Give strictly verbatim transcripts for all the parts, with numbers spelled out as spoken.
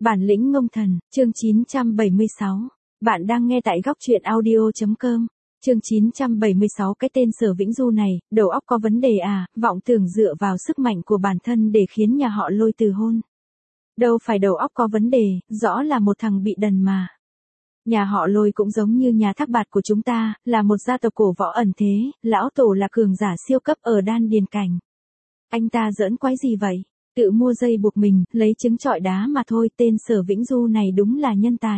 Bản lĩnh ngông thần, chương chín trăm bảy mươi sáu. Bạn đang nghe tại góc truyện audio chấm com. Chương chín trăm bảy mươi sáu. Cái tên Sở Vĩnh Du này, đầu óc có vấn đề à, vọng tưởng dựa vào sức mạnh của bản thân để khiến nhà họ Lôi từ hôn. Đâu phải đầu óc có vấn đề, rõ là một thằng bị đần mà. Nhà họ Lôi cũng giống như nhà Thác Bạt của chúng ta, là một gia tộc cổ võ ẩn thế, lão tổ là cường giả siêu cấp ở đan điền cảnh. Anh ta giỡn quái gì vậy? Tự mua dây buộc mình, lấy trứng trọi đá mà thôi, tên Sở Vĩnh Du này đúng là nhân tài.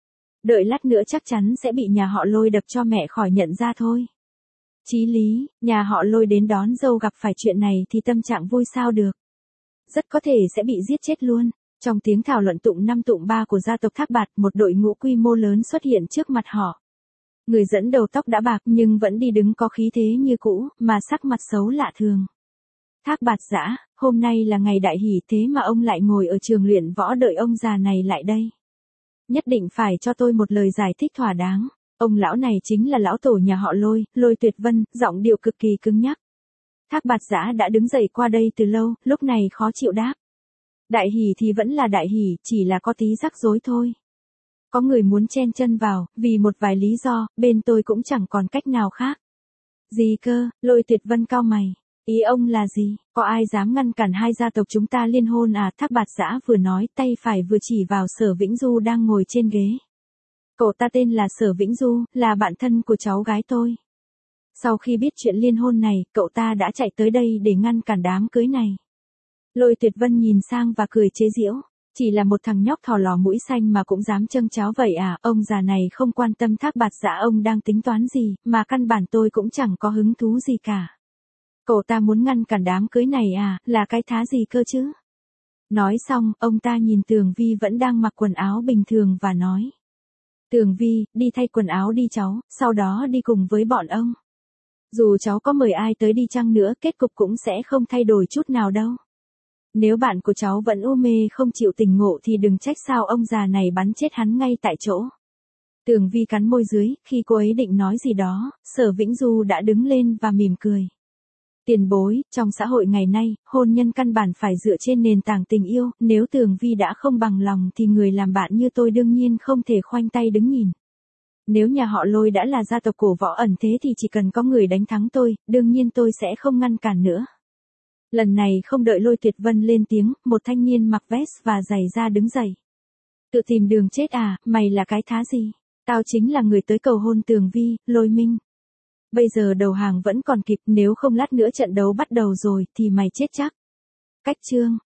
Đợi lát nữa chắc chắn sẽ bị nhà họ Lôi đập cho mẹ khỏi nhận ra thôi. Chí lý, nhà họ Lôi đến đón dâu gặp phải chuyện này thì tâm trạng vui sao được. Rất có thể sẽ bị giết chết luôn. Trong tiếng thảo luận tụng năm tụng ba của gia tộc Thác Bạt, một đội ngũ quy mô lớn xuất hiện trước mặt họ. Người dẫn đầu tóc đã bạc nhưng vẫn đi đứng có khí thế như cũ, mà sắc mặt xấu lạ thường. Thác Bạt Giã, hôm nay là ngày đại hỷ thế mà ông lại ngồi ở trường luyện võ đợi ông già này lại đây. Nhất định phải cho tôi một lời giải thích thỏa đáng. Ông lão này chính là lão tổ nhà họ Lôi, Lôi Tuyệt Vân, giọng điệu cực kỳ cứng nhắc. Thác Bạt Giã đã đứng dậy qua đây từ lâu, lúc này khó chịu đáp. Đại hỷ thì vẫn là đại hỷ, chỉ là có tí rắc rối thôi. Có người muốn chen chân vào, vì một vài lý do, bên tôi cũng chẳng còn cách nào khác. Gì cơ? Lôi Tuyệt Vân cau mày. Ý ông là gì? Có ai dám ngăn cản hai gia tộc chúng ta liên hôn à? Thác Bạt Giã vừa nói, tay phải vừa chỉ vào Sở Vĩnh Du đang ngồi trên ghế. Cậu ta tên là Sở Vĩnh Du, là bạn thân của cháu gái tôi. Sau khi biết chuyện liên hôn này, cậu ta đã chạy tới đây để ngăn cản đám cưới này. Lôi Tuyệt Vân nhìn sang và cười chế giễu. Chỉ là một thằng nhóc thò lò mũi xanh mà cũng dám châng cháo vậy à? Ông già này không quan tâm Thác Bạt Giã ông đang tính toán gì, mà căn bản tôi cũng chẳng có hứng thú gì cả. Cậu ta muốn ngăn cản đám cưới này à, là cái thá gì cơ chứ? Nói xong, ông ta nhìn Tường Vi vẫn đang mặc quần áo bình thường và nói. Tường Vi, đi thay quần áo đi cháu, sau đó đi cùng với bọn ông. Dù cháu có mời ai tới đi chăng nữa, kết cục cũng sẽ không thay đổi chút nào đâu. Nếu bạn của cháu vẫn u mê không chịu tỉnh ngộ thì đừng trách sao ông già này bắn chết hắn ngay tại chỗ. Tường Vi cắn môi dưới, khi cô ấy định nói gì đó, Sở Vĩnh Du đã đứng lên và mỉm cười. Tiền bối, trong xã hội ngày nay, hôn nhân căn bản phải dựa trên nền tảng tình yêu, nếu Tường Vi đã không bằng lòng thì người làm bạn như tôi đương nhiên không thể khoanh tay đứng nhìn. Nếu nhà họ Lôi đã là gia tộc cổ võ ẩn thế thì chỉ cần có người đánh thắng tôi, đương nhiên tôi sẽ không ngăn cản nữa. Lần này không đợi Lôi Tuyệt Vân lên tiếng, một thanh niên mặc vest và giày da đứng dậy. Tự tìm đường chết à, mày là cái thá gì? Tao chính là người tới cầu hôn Tường Vi, Lôi Minh. Bây giờ đầu hàng vẫn còn kịp, nếu không lát nữa trận đấu bắt đầu rồi thì mày chết chắc. Cách chương,